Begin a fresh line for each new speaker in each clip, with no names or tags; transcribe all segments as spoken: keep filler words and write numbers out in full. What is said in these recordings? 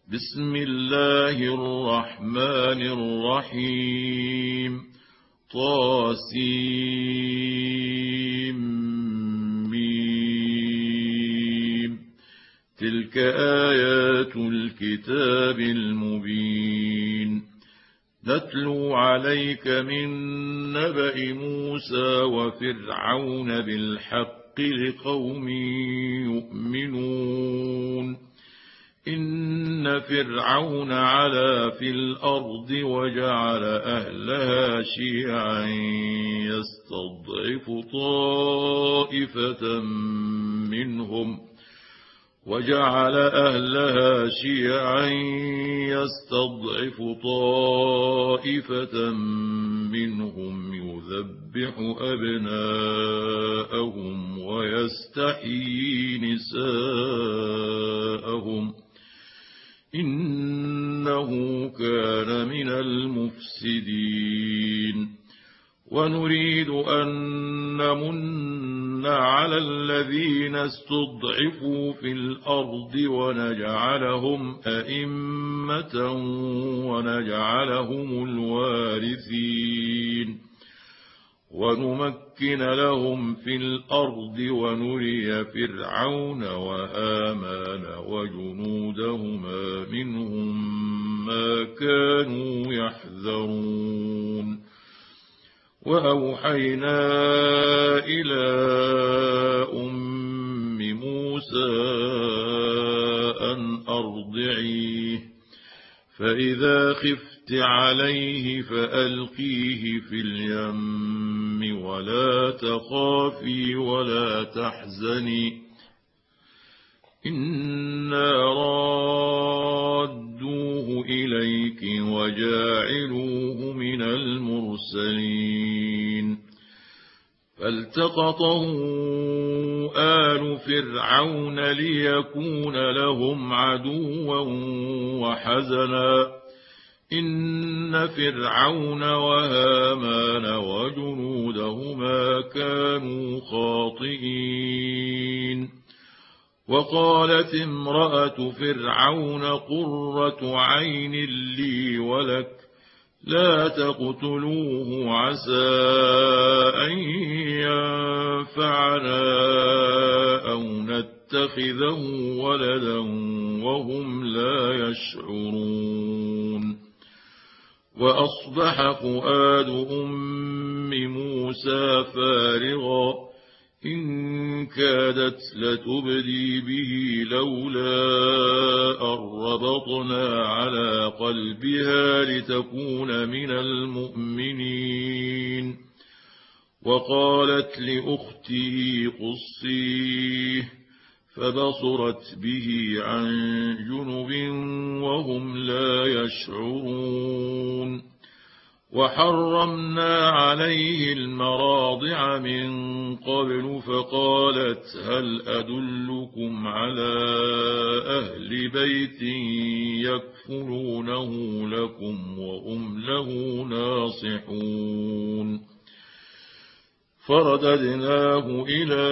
بسم الله الرحمن الرحيم طاسيم تلك آيات الكتاب المبين نتلو عليك من نبأ موسى وفرعون بالحق لقوم يؤمنون إن فرعون علا في الأرض وجعل أهلها شيعا يستضعف طائفة منهم وجعل أهلها شيعا يستضعف طائفة منهم يذبح أبناءهم ويستحيي نساءهم إنه كان من المفسدين ونريد أن نمن على الذين استضعفوا في الأرض ونجعلهم أئمة ونجعلهم الوارثين ونمكن لهم في الأرض ونري فرعون وهامان وجنودهما منهم ما كانوا يحذرون وأوحينا إلى أم موسى أن أرضعيه فإذا خفت عليه فألقيه في اليم ولا تخافي ولا تحزني إنا رادوه إليك وجاعلوه من المرسلين فالتقطه آل فرعون ليكون لهم عدوا وحزنا إن فرعون وهامان وجنودهما كانوا خاطئين وقالت امرأة فرعون قرة عين لي ولك لا تقتلوه عسى أن ينفعنا أو نتخذه ولدا وهم لا يشعرون وأصبح فؤاد أم موسى فارغا إن كادت لتبدي به لولا أن ربطنا على قلبها لتكون من المؤمنين وقالت لأخته قصيه فبصرت به عن جنب وهم لا يشعرون وحرمنا عليه المراضع من قبل فقالت هل أدلكم على أهل بيت يكفلونه لكم وهم له ناصحون فرددناه إلى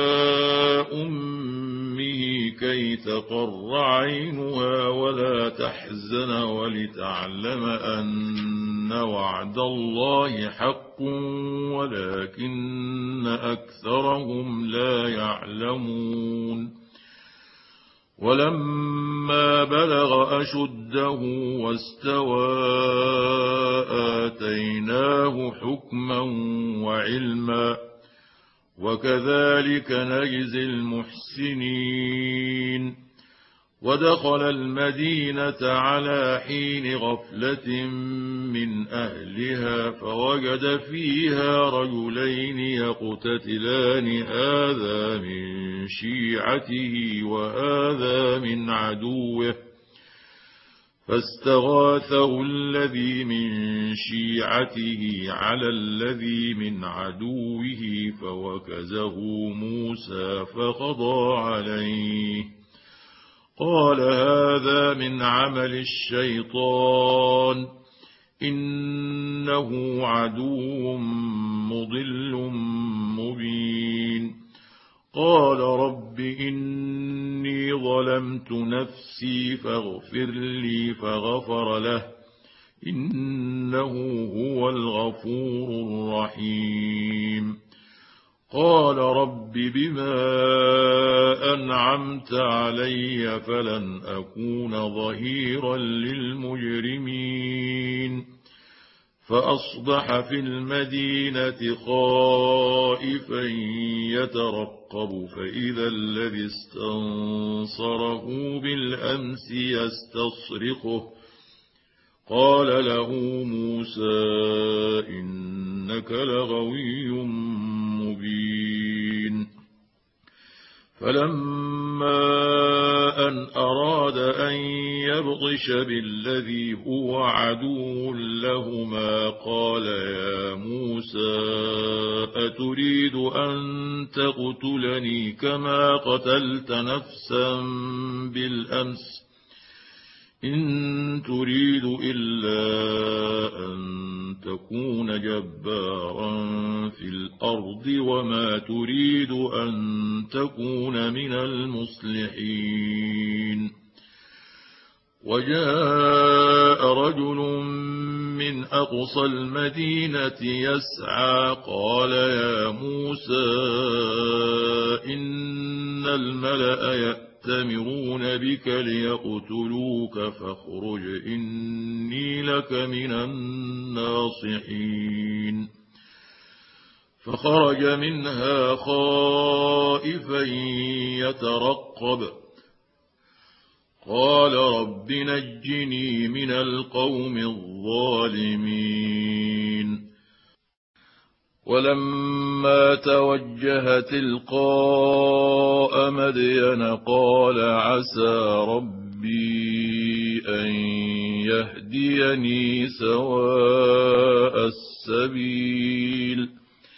أمه كي تقر عينها ولا تحزن ولتعلم أن وعد الله حق ولكن أكثرهم لا يعلمون ولما بلغ أشده واستوى آتيناه حكما وعلما وكذلك نجزي المحسنين ودخل المدينة على حين غفلة من أهلها فوجد فيها رجلين يقتتلان هذا من شيعته وهذا من عدوه فاستغاثه الذي من شيعته على الذي من عدوه فوكزه موسى فقضى عليه قال هذا من عمل الشيطان إنه عدو مضل مبين قال رب إني ظلمت نفسي فاغفر لي فغفر له إنه هو الغفور الرحيم قال رب بما أنعمت علي فلن أكون ظهيرا للمجرمين فأصبح في المدينة خائفا يترقب فإذا الذي استنصره بالأمس يستصرخه قال له موسى إنك لغوي مبين فلما أن أراد أن يبطش بالذي هو عدو لهما قال يا موسى أتريد أن تقتلني كما قتلت نفسا بالأمس إن تريد إلا أن تكون جبارا في الأرض وما تريد أن تكون من المصلحين وجاء رجل من أقصى المدينة يسعى قال يا موسى إن الملأ يأتمرون بك ليقتلوك فاخرج إني لك من الناصحين فخرج منها خائفا يترقب قال رب نجني من القوم الظالمين ولما توجه تلقاء مدين قال عسى ربي أن يهديني سواء السبيل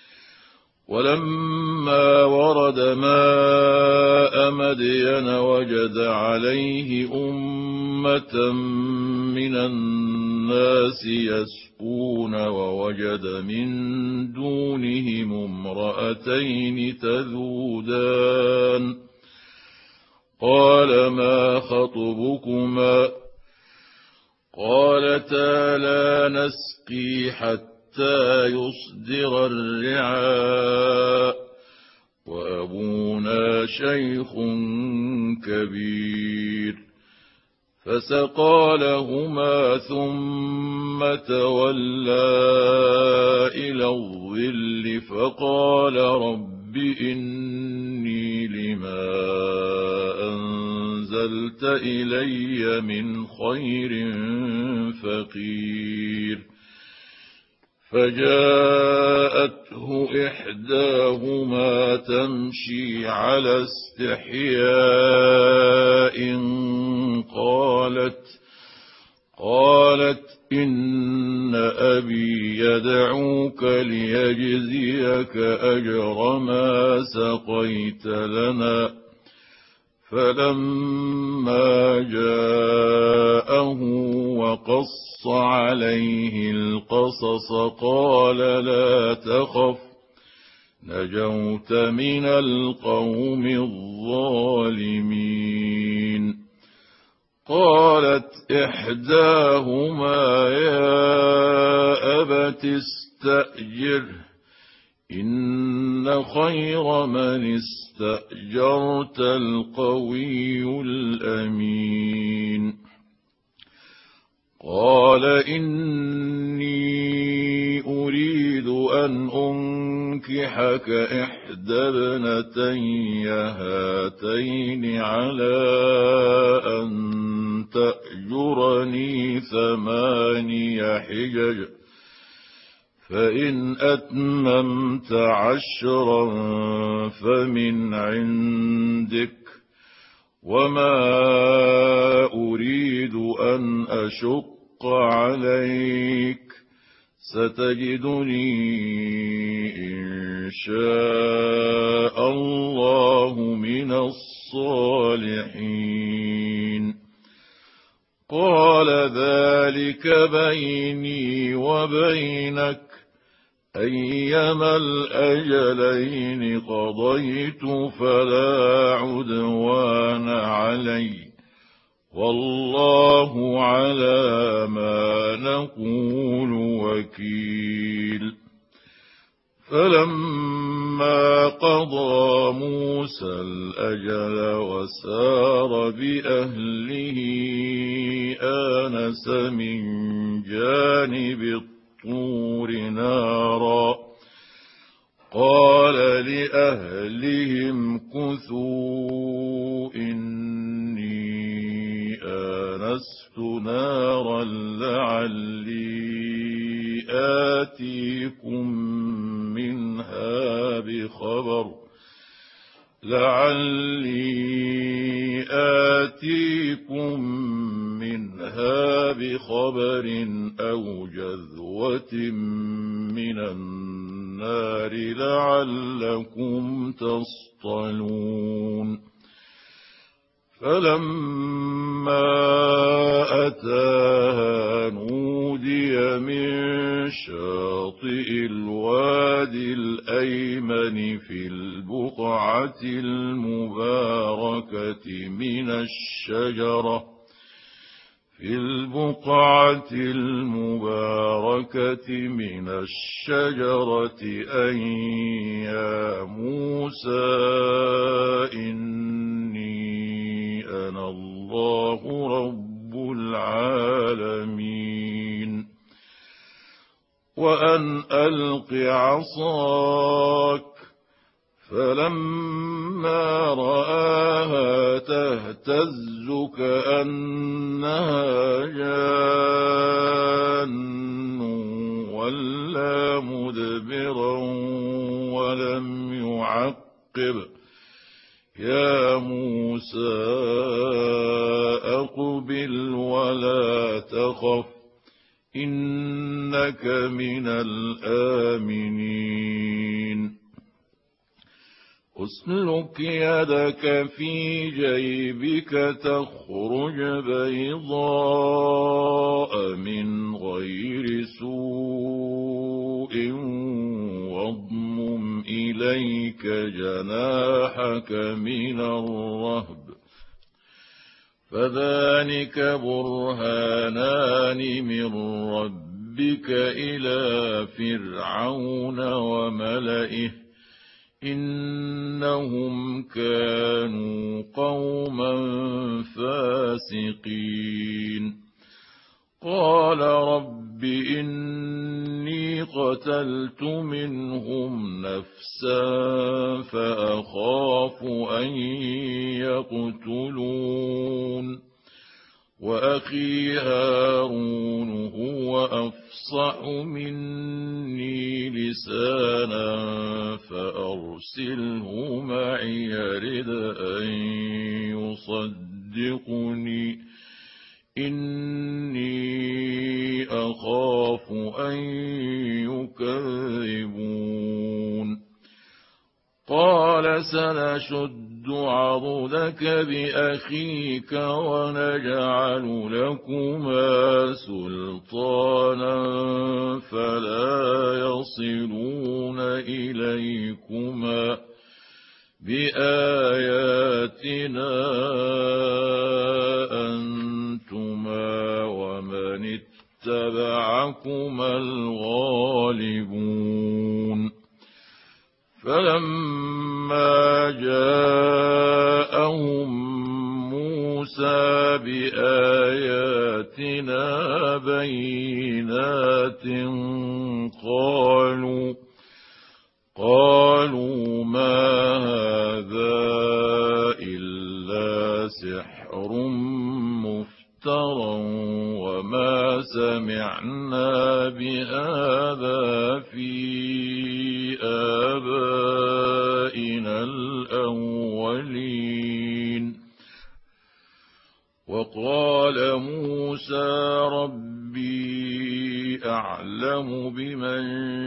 ولما ورد ماء مدين وجد عليه أمة من الناس يسقون ووجد من دونهم امرأتين تذودان قال ما خطبكما قالتا لا نسقي حتى حتى يصدر الرعاء وأبونا شيخ كبير فسقى لهما ثم تولى إلى الظل فقال رب إني لما أنزلت إلي من خير فقير فجاءته إحداهما تمشي على استحياء قالت قالت إن أبي يدعوك ليجزيك أجر ما سقيت لنا فلما جاءه وقص عليه القصص قال لا تخف نجوت من القوم الظالمين قالت إحداهما يا أبت استأجره إن خير من استأجرت القوي الأمين قال إني أريد أن أنكحك إحدى ابنتي هاتين على أن تأجرني ثماني حجج فإن أتممت عشرا فمن عندك وما أريد أن أشق عليك ستجدني إن شاء الله من الصالحين قال ذلك بيني وبينك أيما الأجلين قضيت فلا عدوان علي والله على ما نقول وكيل. فلما قضى موسى الأجل وسار بأهله آنس من جانب الطور نارا قال لأهلهم كثوا إني آنست نارا لعلي آتيكم منها بخبر لعلي آتيكم منها بخبر أو جذوة من النار لعلكم تصطلون. فلما أتاها نودي من شاطئ الوادي الأيمن في البقعة المباركة من الشجرة في البقعة المباركة من الشجرة أن يا موسى إني أنا الله رب العالمين وأن ألق عصاك فلما رآها تهتز كأنها جان ولا مدبرا ولم يعقب يا موسى أقبل ولا تخف إنك من الآمنين. اسلك يدك في جيبك تخرج بيضاء من غير سوء واضمم إليك جناحك من الرهب فذلك برهانان من ربك إلى فرعون وملئه إنهم كانوا قوما فاسقين. قال رب إني قتلت منهم نفسا فأخاف أن يقتلون وأخي هارون هو أفصح مني لسانا فأرسله معي يرد أن يصدقني إني أخاف أن يكذبون. قال سنشد عضدك بأخيك ونجعل لكما سلطانا فلا يصلون إليكما بآياتنا أنتما ومن اتبعكما الغالبون. فلما جاءهم موسى بآياتنا بينات قالوا قالوا ما هذا إلا سحر مفترى وما سمعنا بهذا في آبائنا الأولين. وقال موسى ربي أعلم بمن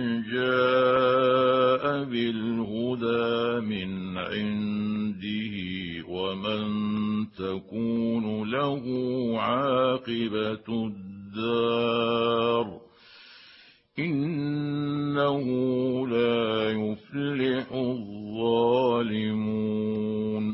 جاء بالهدى من عنده ومن تكون له عاقبة الدار إن إنه لا يفلح الظالمون.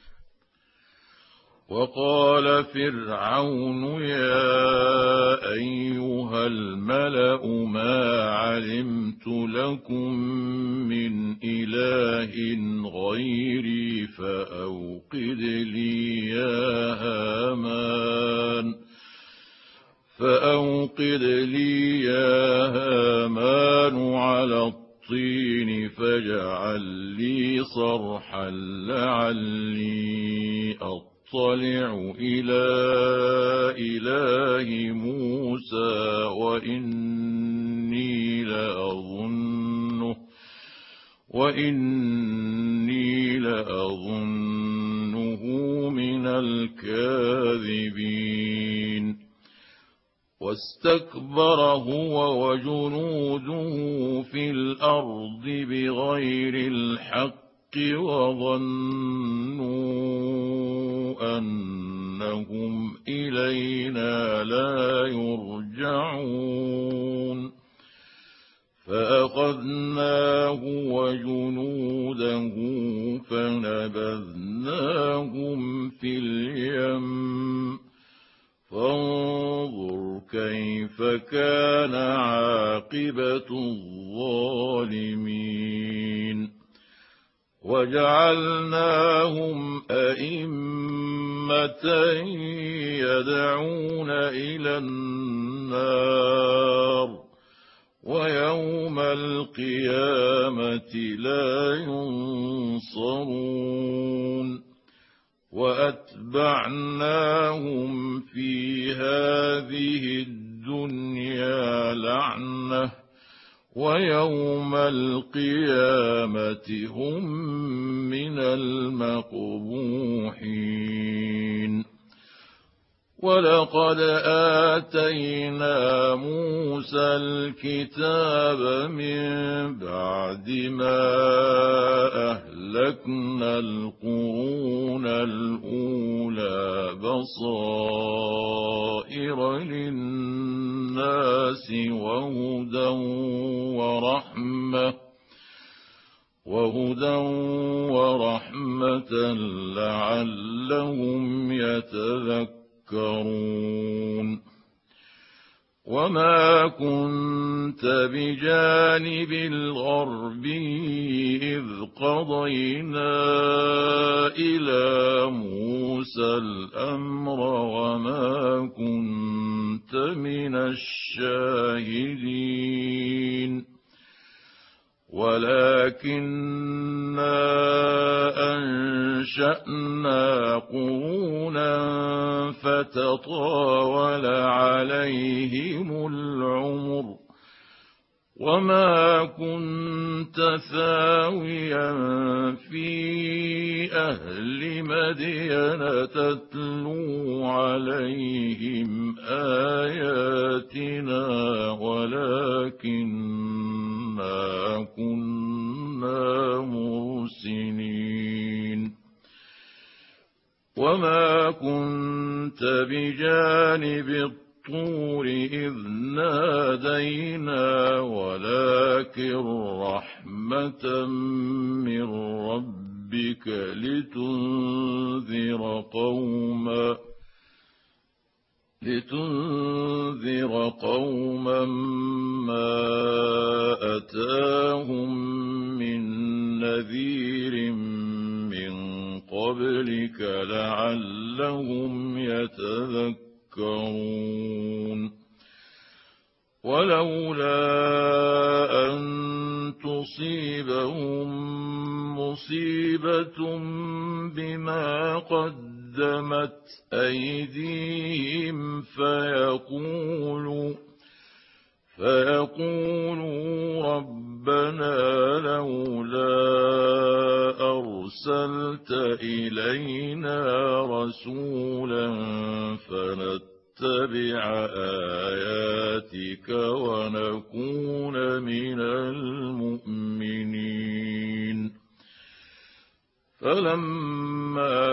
وقال فرعون يا أيها الملأ ما علمت لكم من إله غيري فأوقد لي يا هامان فأوقد لي يا هامان على الطين فاجعل لي صرحا لعلي أطلع إلى إله موسى وإني لأظنه وإني لأظنه من الكاذبين. واستكبر هو وجنوده في الأرض بغير الحق وظنوا أنهم إلينا لا يرجعون فأخذناه وجنوده فنبذناهم في اليم فانظر كيف كان عاقبة الظالمين. وجعلناهم أئمة يدعون إلى النار ويوم القيامة لا ينصرون. وأتبعناهم في هذه الدنيا لعنة ويوم القيامة هم من المقبوحين. ولقد آتينا موسى الكتاب من بعد ما أهلكنا القرون الأولى بصائر للناس وهدى ورحمة وهدى ورحمة لعلهم يتذكرون. وما كنت بجانب الغربي إذ قضينا إلى موسى الأمر وما كنت من الشاهدين ولكننا أنشأنا قرونا فتطاول عليهم العمر وما كنت ثاويا في أهل مدين تتلو عليهم آياتنا ولكننا كنا مرسلين. وما كنت بجانب الطور إذ نادينا ولكن رحمة من ربك لتنذر قوما لتنذر قوما ما أتاهم من نذير من قبلك لعلهم يتذكرون. ولولا أن تصيبهم مصيبة بما قدمت أيديهم فيقولوا فيقولوا ربنا لولا أرسلت إلينا رسولا فنتبع آياتك ونكون من المؤمنين. فلما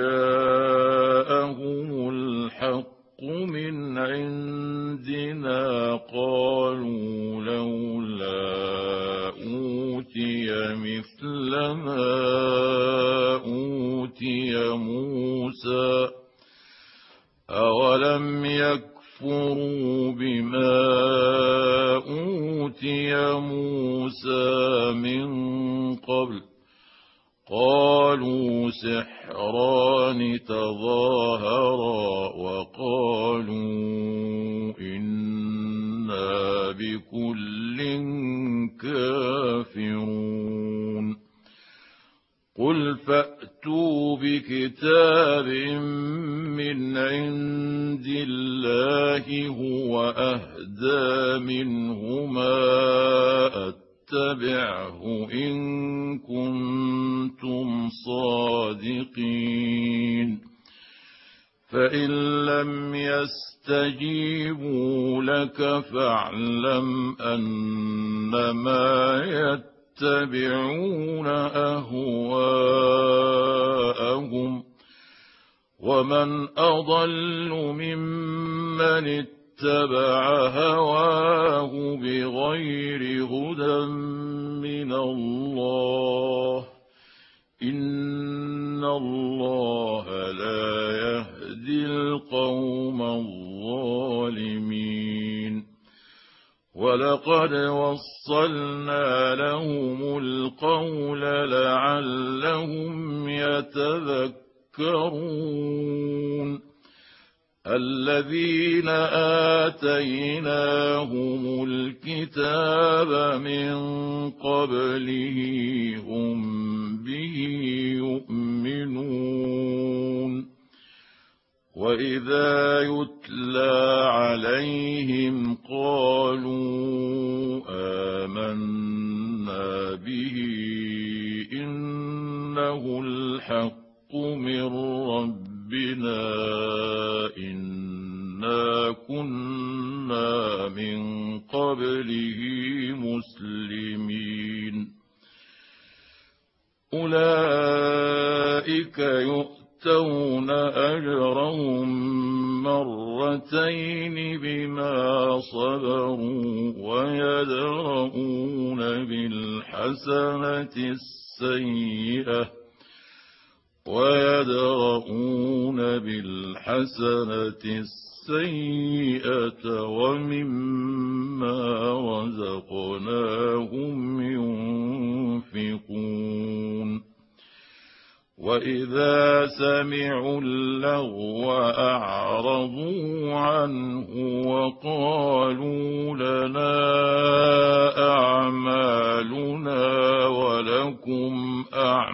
جاءهم الحق من عندنا قالوا لولا ليكفروا بما أوتي موسى من قبل قالوا سحران تظاهرا وقالوا إنا بكل كافرون قل فأتوا بكتاب من عند الله هو أهدى منهما اتبعه إن كنتم صادقين فإن لم يستجيبوا لك فاعلم أنما يتبعون أهواءهم ومن أضل ممن اتبع هواه بغير هدى من الله إن الله لا يهدي القوم الظالمين ولقد وصلنا لهم القول لعلهم يتذكرون الذين آتيناهم الكتاب من قبله هم به يؤمنون وإذا يتلى عليهم قالوا آمنا به إنه الحق من ربنا إنا كنا من قبله مسلمين أولئك يؤتون أجرهم مرتين بما صبروا ويدرؤون بالحسنة السيئة ويدرؤون بالحسنة السيئة ومما رزقناهم ينفقون وإذا سمعوا اللغو أعرضوا عنه وقالوا لنا أعمالنا ولكم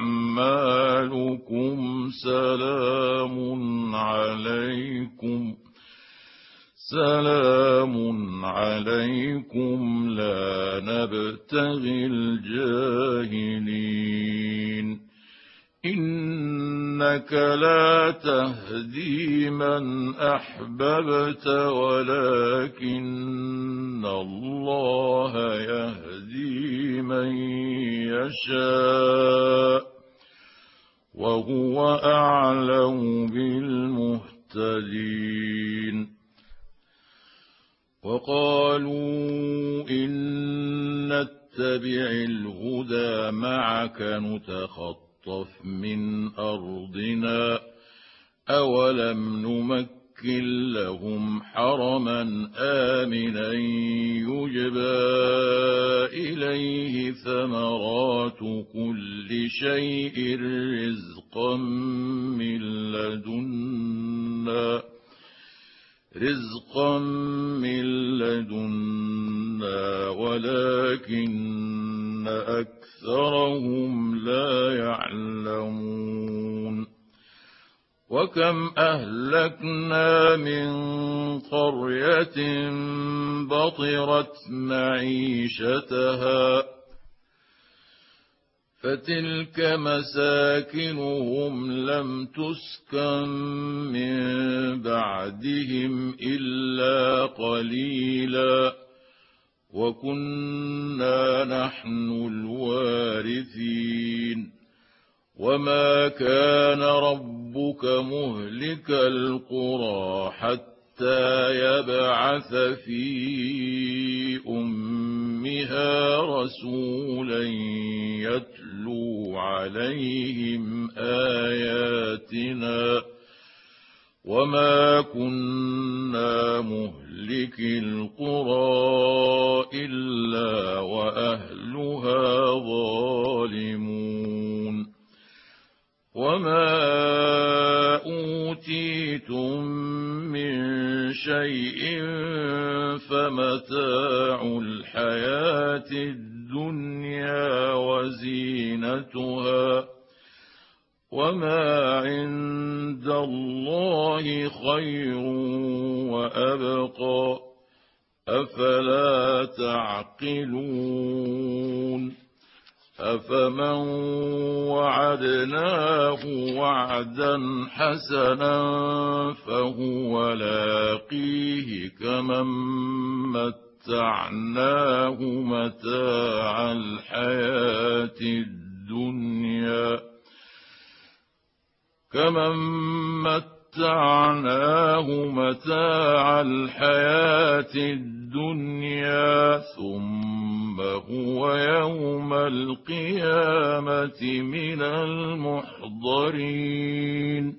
أعمالكم سلام عليكم سلام عليكم لا نبتغي الجاهلين إنك لا تهدي من أحببت ولكن الله يهدي من يشاء وهو أعلم بالمهتدين وقالوا إن نتبع الهدى معك نتخطف من أرضنا أولم نمكن لهم حرما آمنا يجبى إليه ثمرات كل شيء رزقا من لدنا رزقا من لدنا ولكن أكثرهم لا يعلمون وكم أهلكنا من قرية بطرت معيشتها فتلك مساكنهم لم تسكن من بعدهم إلا قليلا وكنا نحن الوارثين وما كان ربك مهلك القرى حتى يبعث في أمها رسولا يتلو عليهم آياتنا وما كنا مهلك القرى إلا وأهلها ظالمون وما أوتيتم من شيء فمتاع الحياة الدنيا وزينتها وما عند الله خير وأبقى أفلا تعقلون أفمن وعدناه وعدا حسنا فهو لاقيه كمن متعناه متاع الحياة الدنيا كمن متعناه متاع الحياة الدنيا ثم هو يوم القيامة من المحضرين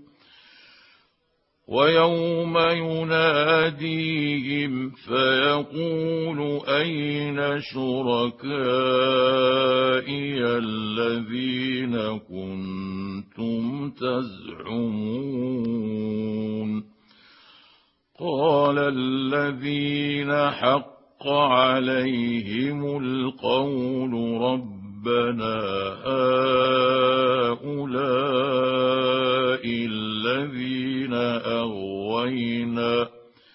ويوم يناديهم فيقول أين شركائي الذين كنتم تزعمون قال الذين حق عليهم القول ربنا هؤلاء الذين أغوينا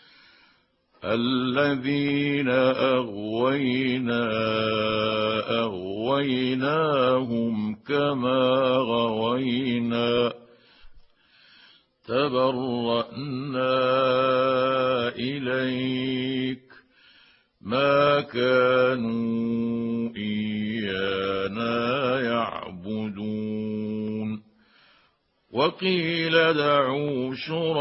الذين أغوينا أغويناهم كما غوينا تبرأنا إليك ما كانوا إيانا يعبدون وقيل دعوا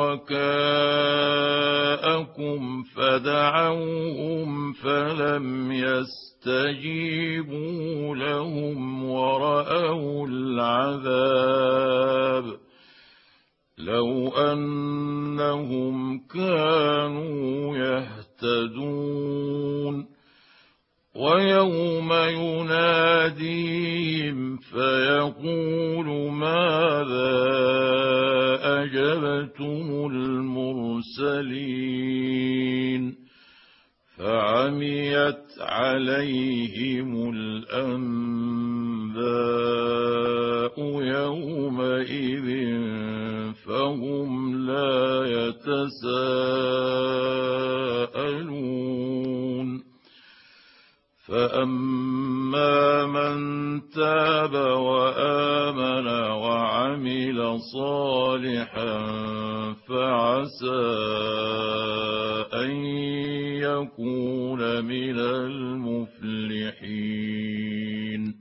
شركاءكم فدعوهم فلم يستجيبوا لهم ورأوا العذاب لو أنهم كانوا يهتدون ويوم يناديهم فيقول ماذا أجبتم المرسلين فعميت عليهم الأنباء يومئذ فهم لا يتساءلون فأما من تاب وآمن وعمل صالحا فعسى أن يكون من المفلحين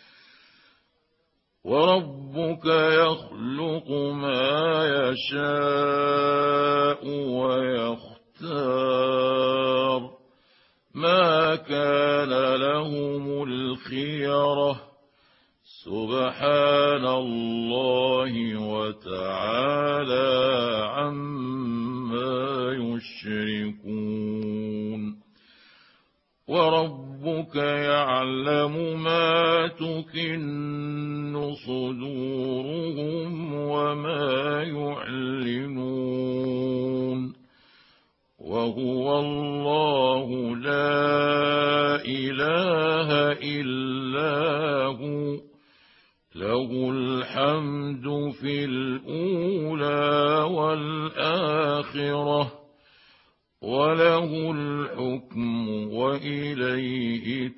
وربك يخلق ما يشاء ويختار ما كان لهم الخيرة سبحان الله وتعالى عما يشركون وربك يعلم ما تكن صدورهم وما يعلنون وهو الله لا إله إلا هو له الحمد في الأولى والآخرة وله الحكم وإليه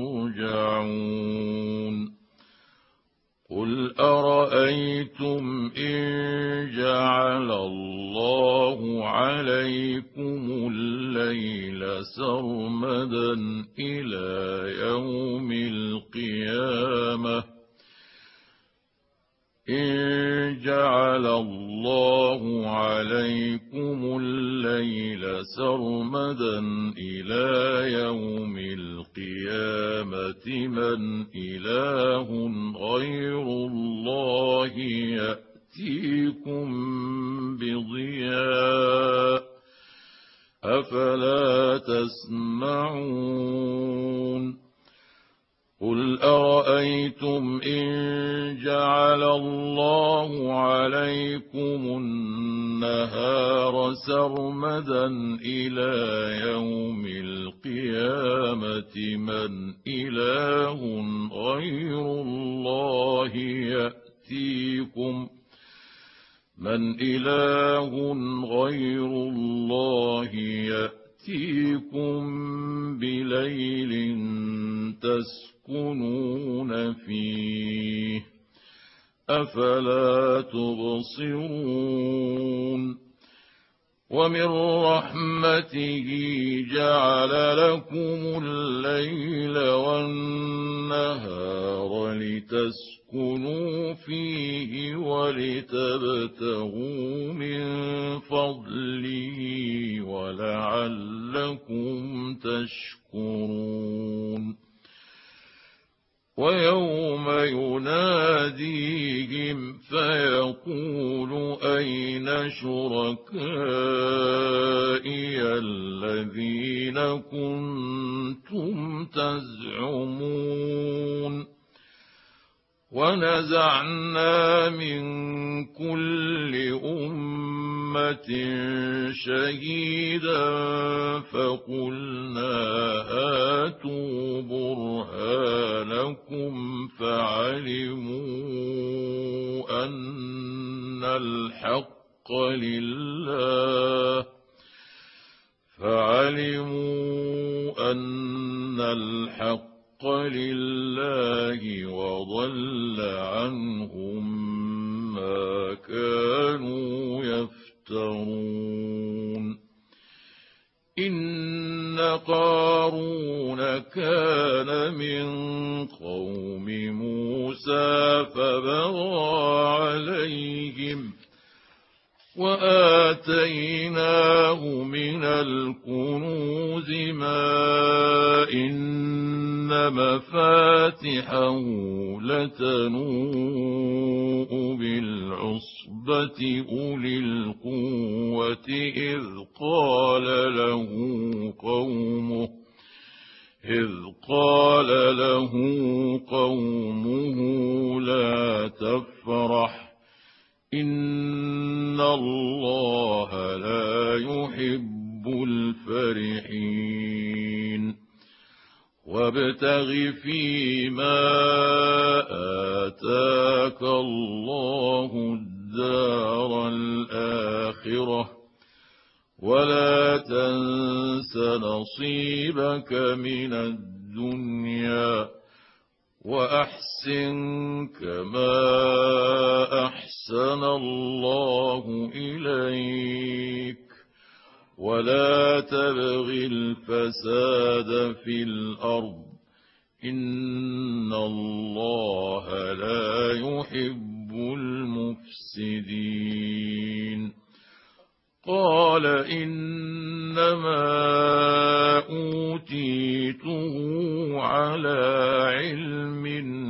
ترجعون قل أرأيتم إن جعل الله عليكم الليل سرمدا إلى يوم القيامة إن جعل الله عليكم الليل سرمدا إلى يوم القيامة من إله غير الله يأتيكم بضياء أفلا تسمعون قل أرأيتم إن جعل الله عليكم النهار سرمدا إلى يوم القيامة من إله غير الله يأتيكم من إله غير الله يأتيكم بليل تسكنون فيه أفلا تبصرون ومن رحمته جعل لكم الليل والنهار لتسكنوا فيه ولتبتغوا من فضله ولعلكم تشكرون ويوم يناديهم فيقول أين شركائي الذين كنتم تزعمون ونزعنا من كل أمة شهيدا فقلنا هاتوا برهانكم فعلموا أن الحق لله فعلموا أن الحق لله وضل عنهم ما كانوا يفترون إن قارون كان من قوم موسى فبغى عليهم وآتيناه من الكنوز ما إن مفاتحه لتنوء بالعصبة أولي القوة إذ قال له قومه إذ قال له قومه لا تفرح إن الله لا يحب الفرحين وابتغ فيما آتاك الله الدار الآخرة ولا تنس نصيبك من الدنيا وأحسن كما أحسن الله إليك ولا تبغ الفساد في الأرض إن الله لا يحب المفسدين قال إنما أوتيته على علم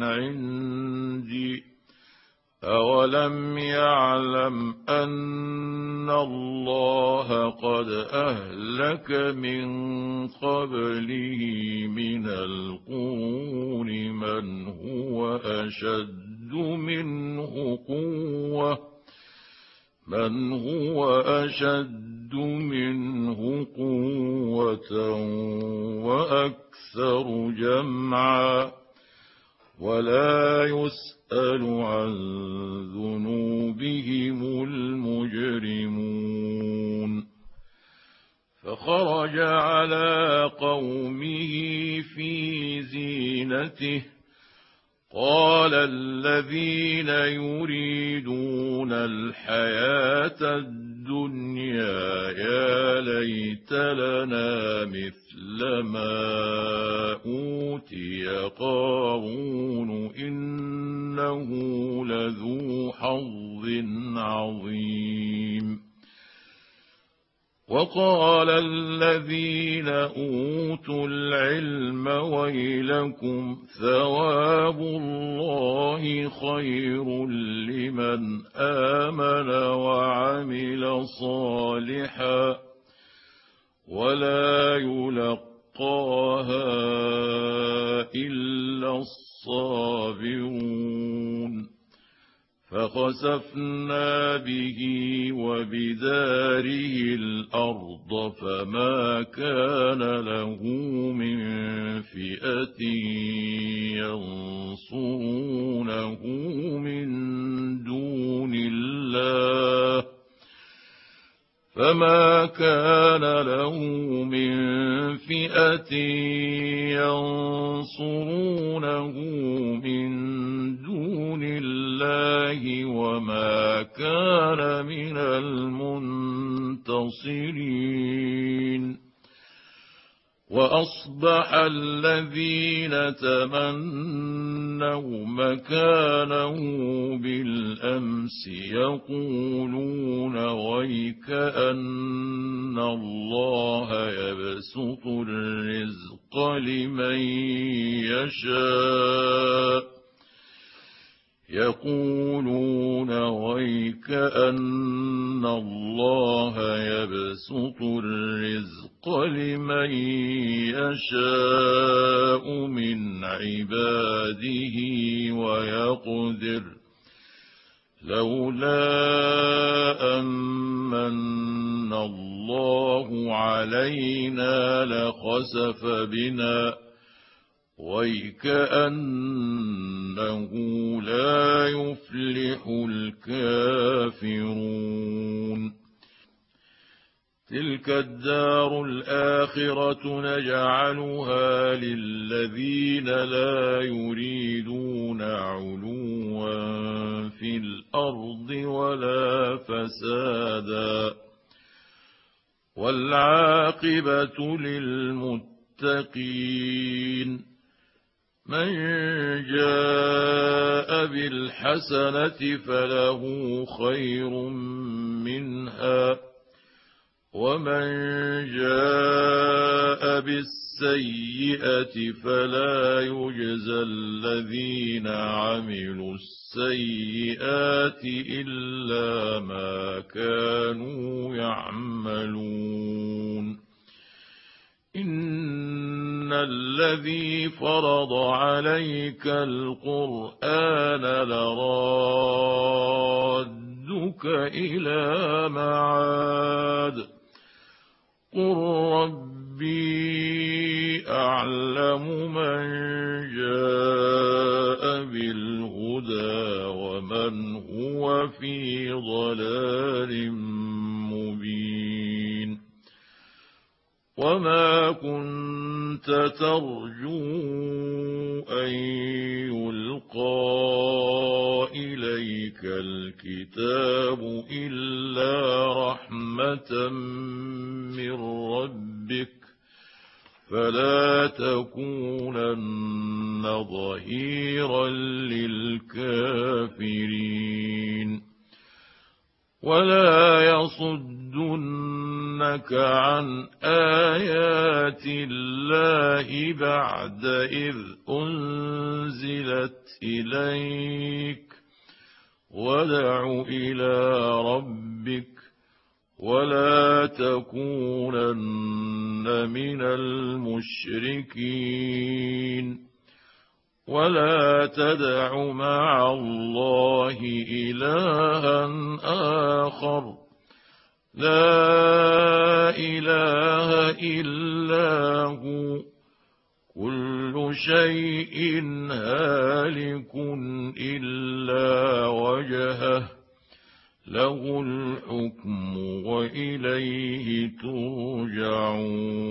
عندي أولم يعلم أن الله قد أهلك من قبله من القرون من هو أشد منه قوة من هو أشد منه قوة وأكثر جمعا ولا يسأل عن ذنوبهم المجرمون فخرج على قومه في زينته قال الذين يريدون الحياة الدنيا يا ليت لنا مثل ما أوتي قارون إنه لذو حظ عظيم وقال الذين أوتوا العلم ويلكم ثواب الله خير لمن آمن وعمل صالحا ولا يلقاها إلا الصابرون فخسفنا به وبداره الأرض فما كان له من فئة ينصرونه من دون الله فما كان له من فئة ينصرونه من دون الله وما كان من المنتصرين وأصبح الذين تمنوا مكانه بالأمس يقولون ويك أن الله يبسط الرزق لمن يشاء يقولون ويك أن الله يبسط الرزق لمن يشاء من عباده ويقدر لولا أمن الله علينا لخسف بنا ويكأنه لا يفلح الكافرون تلك الدار الآخرة نجعلها للذين لا يريدون علوا في الأرض ولا فسادا والعاقبة للمتقين من جاء بالحسنة فله خير منها ومن جاء بالسيئة فلا يجزى الذين عملوا السيئات إلا ما كانوا يعملون إن الذي فرض عليك القرآن لرادك إلى معاد قل ربي أعلم من جاء بالهدى ومن هو في ضلال مبين وما كنت ترجو أن يلقى إليك الكتاب إلا رحمة من ربك فلا تكونن ظهيرا للكافرين ولا يصدنك عن آيات الله بعد إذ أنزلت إليك وادع إلى ربك ولا تكونن من المشركين ولا تدع مع الله إلها آخر لا إله إلا هو كل شيء هالك إلا وجهه له الحكم وإليه ترجعون